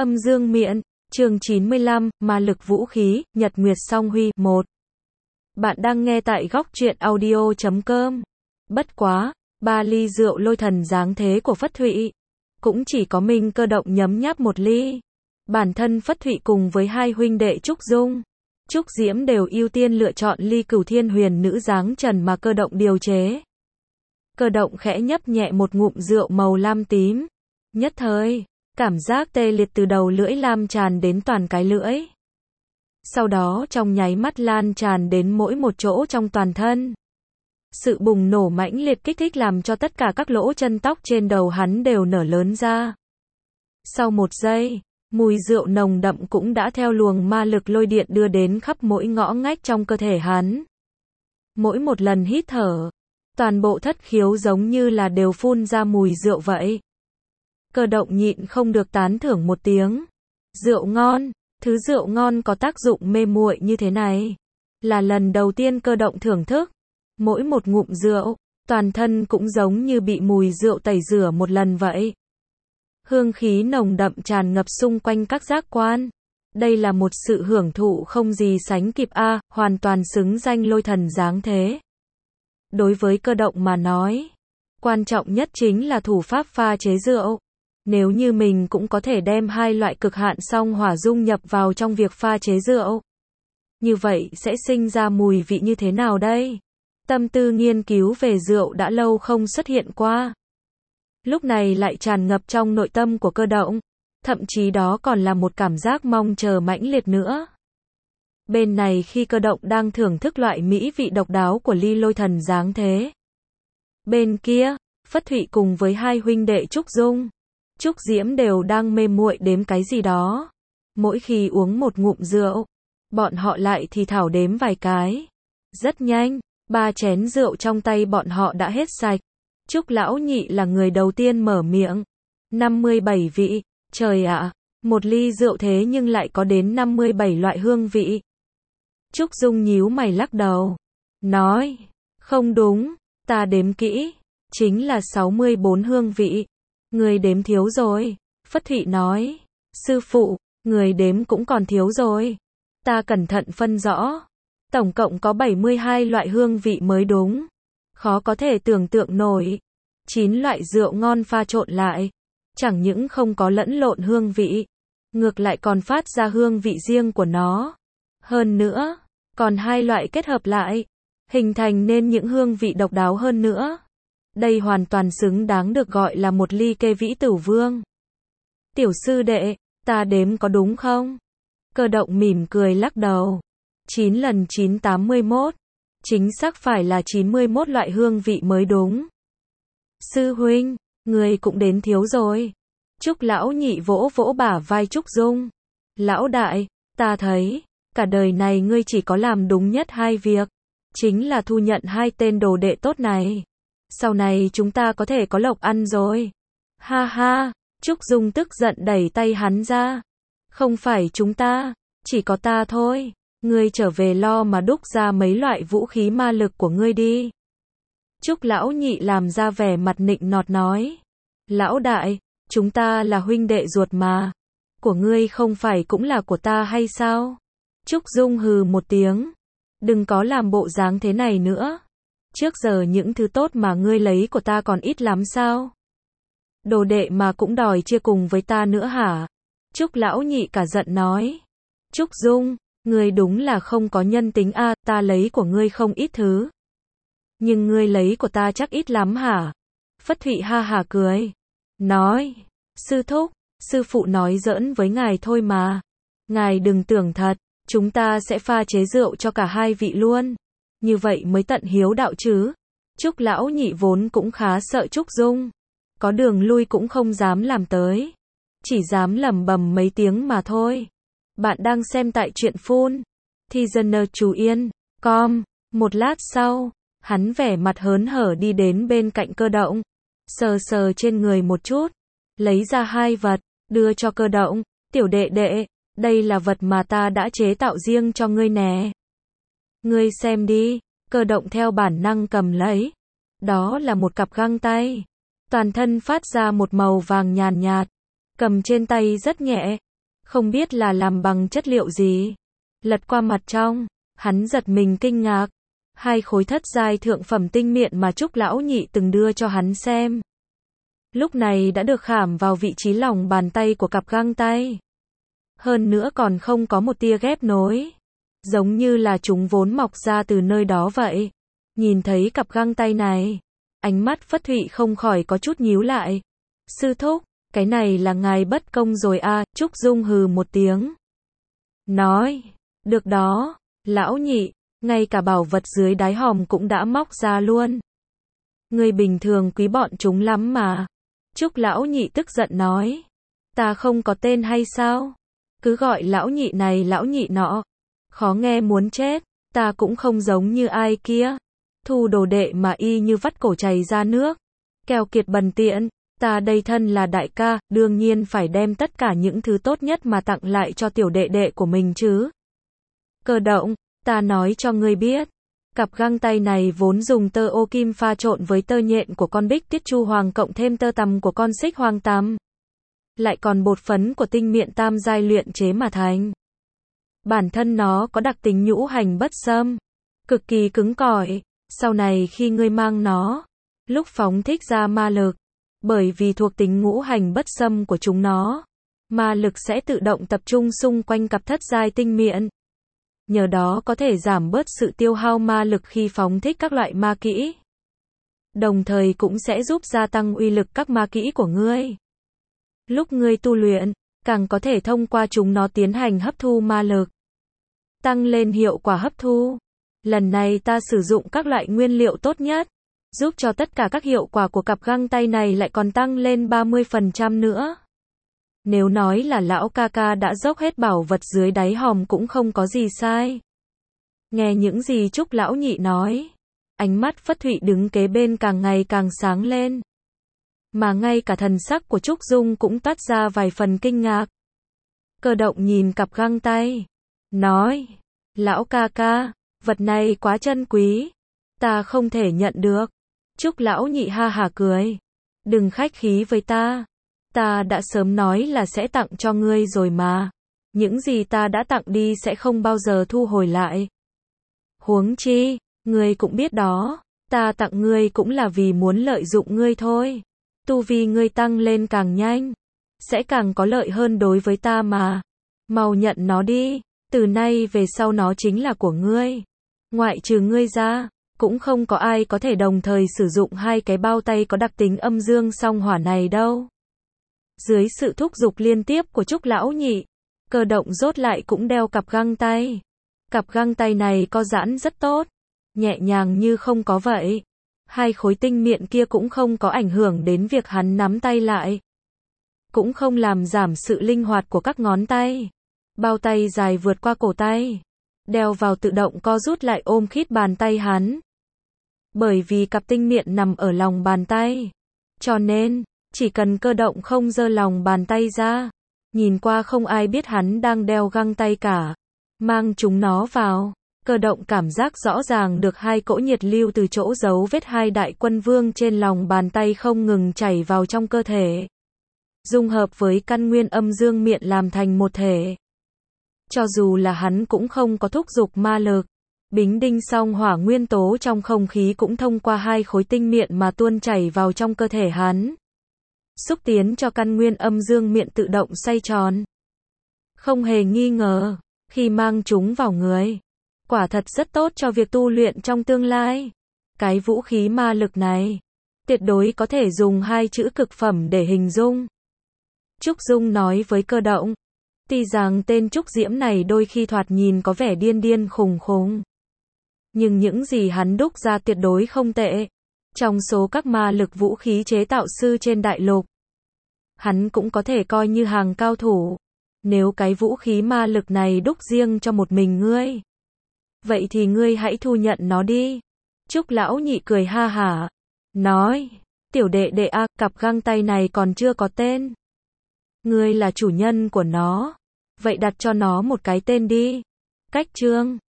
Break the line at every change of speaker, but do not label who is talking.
Âm dương miện, chương 95, ma lực vũ khí, Nhật Nguyệt Song Huy, 1. Bạn đang nghe tại góc truyện audio.com. Bất quá, 3 ly rượu lôi thần dáng thế của Phất Thụy. Cũng chỉ có mình Cơ Động nhấm nháp 1 ly. Bản thân Phất Thụy cùng với 2 huynh đệ Trúc Dung, Trúc Diễm đều ưu tiên lựa chọn ly Cửu Thiên Huyền Nữ dáng trần mà Cơ Động điều chế. Cơ Động khẽ nhấp nhẹ một ngụm rượu màu lam tím. Nhất thời, cảm giác tê liệt từ đầu lưỡi lan tràn đến toàn cái lưỡi. Sau đó trong nháy mắt lan tràn đến mỗi một chỗ trong toàn thân. Sự bùng nổ mãnh liệt kích thích làm cho tất cả các lỗ chân tóc trên đầu hắn đều nở lớn ra. Sau 1 giây, mùi rượu nồng đậm cũng đã theo luồng ma lực lôi điện đưa đến khắp mỗi ngõ ngách trong cơ thể hắn. Mỗi một lần hít thở, toàn bộ thất khiếu giống như là đều phun ra mùi rượu vậy. Cơ Động nhịn không được tán thưởng một tiếng. Rượu ngon, thứ rượu ngon có tác dụng mê muội như thế này. Là lần đầu tiên Cơ Động thưởng thức. Mỗi một ngụm rượu, toàn thân cũng giống như bị mùi rượu tẩy rửa một lần vậy. Hương khí nồng đậm tràn ngập xung quanh các giác quan. Đây là một sự hưởng thụ không gì sánh kịp hoàn toàn xứng danh lôi thần dáng thế. Đối với Cơ Động mà nói, quan trọng nhất chính là thủ pháp pha chế rượu. Nếu như mình cũng có thể đem 2 loại cực hạn song hỏa dung nhập vào trong việc pha chế rượu, như vậy sẽ sinh ra mùi vị như thế nào đây? Tâm tư nghiên cứu về rượu đã lâu không xuất hiện qua. Lúc này lại tràn ngập trong nội tâm của Cơ Động, thậm chí đó còn là một cảm giác mong chờ mãnh liệt nữa. Bên này khi Cơ Động đang thưởng thức loại mỹ vị độc đáo của ly lôi thần dáng thế. Bên kia, Phất Thụy cùng với 2 huynh đệ Trúc Dung, Trúc Diễm đều đang mê muội đếm cái gì đó. Mỗi khi uống một ngụm rượu, bọn họ lại thì thảo đếm vài cái. Rất nhanh, 3 chén rượu trong tay bọn họ đã hết sạch. Trúc Lão Nhị là người đầu tiên mở miệng. 57 vị, trời ạ, một ly rượu thế nhưng lại có đến 57 loại hương vị. Trúc Dung nhíu mày lắc đầu, nói, không đúng, ta đếm kỹ, chính là 64 hương vị. Người đếm thiếu rồi. Phất Thụy nói, sư phụ, người đếm cũng còn thiếu rồi. Ta cẩn thận phân rõ. Tổng cộng có 72 loại hương vị mới đúng. Khó có thể tưởng tượng nổi. 9 loại rượu ngon pha trộn lại. Chẳng những không có lẫn lộn hương vị, ngược lại còn phát ra hương vị riêng của nó. Hơn nữa, còn 2 loại kết hợp lại, hình thành nên những hương vị độc đáo hơn nữa. Đây hoàn toàn xứng đáng được gọi là một ly kê vĩ tửu vương. Tiểu sư đệ, ta đếm có đúng không? Cơ Động mỉm cười lắc đầu. 9 lần 9 81. Chính xác phải là 91 loại hương vị mới đúng. Sư huynh, người cũng đến thiếu rồi. Trúc Lão Nhị vỗ vỗ bả vai Trúc Dung. Lão đại, ta thấy, cả đời này ngươi chỉ có làm đúng nhất 2 việc. Chính là thu nhận 2 tên đồ đệ tốt này. Sau này chúng ta có thể có lộc ăn rồi. Ha ha, Trúc Dung tức giận đẩy tay hắn ra. Không phải chúng ta, chỉ có ta thôi. Ngươi trở về lo mà đúc ra mấy loại vũ khí ma lực của ngươi đi. Trúc Lão Nhị làm ra vẻ mặt nịnh nọt nói. Lão đại, chúng ta là huynh đệ ruột mà. Của ngươi không phải cũng là của ta hay sao? Trúc Dung hừ một tiếng. Đừng có làm bộ dáng thế này nữa. Trước giờ những thứ tốt mà ngươi lấy của ta còn ít lắm sao? Đồ đệ mà cũng đòi chia cùng với ta nữa hả? Trúc Lão Nhị cả giận nói. Trúc Dung, ngươi đúng là không có nhân tính ta lấy của ngươi không ít thứ. Nhưng ngươi lấy của ta chắc ít lắm hả? Phất Thụy ha hả cười. Nói, sư thúc, sư phụ nói giỡn với ngài thôi mà. Ngài đừng tưởng thật, chúng ta sẽ pha chế rượu cho cả 2 vị luôn. Như vậy mới tận hiếu đạo chứ. Trúc Lão Nhị vốn cũng khá sợ Trúc Dung. Có đường lui cũng không dám làm tới. Chỉ dám lẩm bẩm mấy tiếng mà thôi. Bạn đang xem tại truyện phun. Thì dân chú yên. Com. Một lát sau, hắn vẻ mặt hớn hở đi đến bên cạnh Cơ Động. Sờ sờ trên người một chút. Lấy ra 2 vật, đưa cho Cơ Động. Tiểu đệ đệ, đây là vật mà ta đã chế tạo riêng cho ngươi nè. Ngươi xem đi. Cơ Động theo bản năng cầm lấy. Đó là một cặp găng tay. Toàn thân phát ra một màu vàng nhàn nhạt. Cầm trên tay rất nhẹ, Không biết là làm bằng chất liệu gì. Lật qua mặt trong, hắn giật mình kinh ngạc. 2 khối thất giai thượng phẩm tinh miện mà Trúc lão nhị từng đưa cho hắn xem. Lúc này đã được khảm vào vị trí lòng bàn tay của cặp găng tay. Hơn nữa còn không có một tia ghép nối. Giống như là chúng vốn mọc ra từ nơi đó vậy. Nhìn thấy cặp găng tay này, ánh mắt Phất Thụy không khỏi có chút nhíu lại. Sư thúc, cái này là ngài bất công rồi à, Trúc Dung hừ một tiếng. Nói, được đó, lão nhị, ngay cả bảo vật dưới đáy hòm cũng đã móc ra luôn. Người bình thường quý bọn chúng lắm mà. Trúc lão nhị tức giận nói. Ta không có tên hay sao? Cứ gọi lão nhị này lão nhị nọ. Khó nghe muốn chết, ta cũng không giống như ai kia. Thu đồ đệ mà y như vắt cổ chảy ra nước. Keo kiệt bần tiện, ta đây thân là đại ca, đương nhiên phải đem tất cả những thứ tốt nhất mà tặng lại cho tiểu đệ đệ của mình chứ. Cơ động, ta nói cho ngươi biết. Cặp găng tay này vốn dùng tơ ô kim pha trộn với tơ nhện của con bích tiết chu hoàng cộng thêm tơ tằm của con xích hoàng tằm. Lại còn bột phấn của tinh miện tam giai luyện chế mà thành. Bản thân nó có đặc tính nhũ hành bất xâm, cực kỳ cứng cỏi. Sau này khi ngươi mang nó, lúc phóng thích ra ma lực, bởi vì thuộc tính ngũ hành bất xâm của chúng nó, ma lực sẽ tự động tập trung xung quanh cặp thất giai tinh miện. Nhờ đó có thể giảm bớt sự tiêu hao ma lực khi phóng thích các loại ma kỹ. Đồng thời cũng sẽ giúp gia tăng uy lực các ma kỹ của ngươi. Lúc ngươi tu luyện, càng có thể thông qua chúng nó tiến hành hấp thu ma lực. Tăng lên hiệu quả hấp thu. Lần này ta sử dụng các loại nguyên liệu tốt nhất, giúp cho tất cả các hiệu quả của cặp găng tay này lại còn tăng lên 30% nữa. Nếu nói là lão ca ca đã dốc hết bảo vật dưới đáy hòm cũng không có gì sai. Nghe những gì Trúc lão nhị nói, ánh mắt Phất Thụy đứng kế bên càng ngày càng sáng lên. Mà ngay cả thần sắc của Trúc Dung cũng toát ra vài phần kinh ngạc. Cơ động nhìn cặp găng tay, nói, lão ca ca, vật này quá chân quý, ta không thể nhận được. Trúc lão nhị ha hả cười, đừng khách khí với ta đã sớm nói là sẽ tặng cho ngươi rồi mà. Những gì ta đã tặng đi sẽ không bao giờ thu hồi lại. Huống chi, ngươi cũng biết đó, ta tặng ngươi cũng là vì muốn lợi dụng ngươi thôi. Tu vi ngươi tăng lên càng nhanh, sẽ càng có lợi hơn đối với ta mà. Mau nhận nó đi, từ nay về sau nó chính là của ngươi. Ngoại trừ ngươi ra, cũng không có ai có thể đồng thời sử dụng 2 cái bao tay có đặc tính âm dương song hỏa này đâu. Dưới sự thúc giục liên tiếp của Trúc lão nhị, Cơ động rốt lại cũng đeo cặp găng tay. Cặp găng tay này co giãn rất tốt, nhẹ nhàng như không có vậy. 2 khối tinh miện kia cũng không có ảnh hưởng đến việc hắn nắm tay lại. Cũng không làm giảm sự linh hoạt của các ngón tay. Bao tay dài vượt qua cổ tay. Đeo vào tự động co rút lại ôm khít bàn tay hắn. Bởi vì cặp tinh miện nằm ở lòng bàn tay. Cho nên, chỉ cần Cơ động không giơ lòng bàn tay ra, nhìn qua không ai biết hắn đang đeo găng tay cả. Mang chúng nó vào, Cơ động cảm giác rõ ràng được 2 cỗ nhiệt lưu từ chỗ dấu vết 2 đại quân vương trên lòng bàn tay không ngừng chảy vào trong cơ thể. Dung hợp với căn nguyên âm dương miện làm thành một thể. Cho dù là hắn cũng không có thúc giục ma lực, bính đinh song hỏa nguyên tố trong không khí cũng thông qua 2 khối tinh miện mà tuôn chảy vào trong cơ thể hắn. Xúc tiến cho căn nguyên âm dương miện tự động xoay tròn. Không hề nghi ngờ, khi mang chúng vào người, quả thật rất tốt cho việc tu luyện trong tương lai. Cái vũ khí ma lực này, tuyệt đối có thể dùng 2 chữ cực phẩm để hình dung. Trúc Dung nói với Cơ động, tuy rằng tên Trúc Diễm này đôi khi thoạt nhìn có vẻ điên điên khùng khùng, nhưng những gì hắn đúc ra tuyệt đối không tệ. Trong số các ma lực vũ khí chế tạo sư trên đại lục, hắn cũng có thể coi như hàng cao thủ. Nếu cái vũ khí ma lực này đúc riêng cho một mình ngươi, vậy thì ngươi hãy thu nhận nó đi. Trúc lão nhị cười ha hả, nói, tiểu đệ đệ a, cặp găng tay này còn chưa có tên. Ngươi là chủ nhân của nó, vậy đặt cho nó một cái tên đi. Cách chương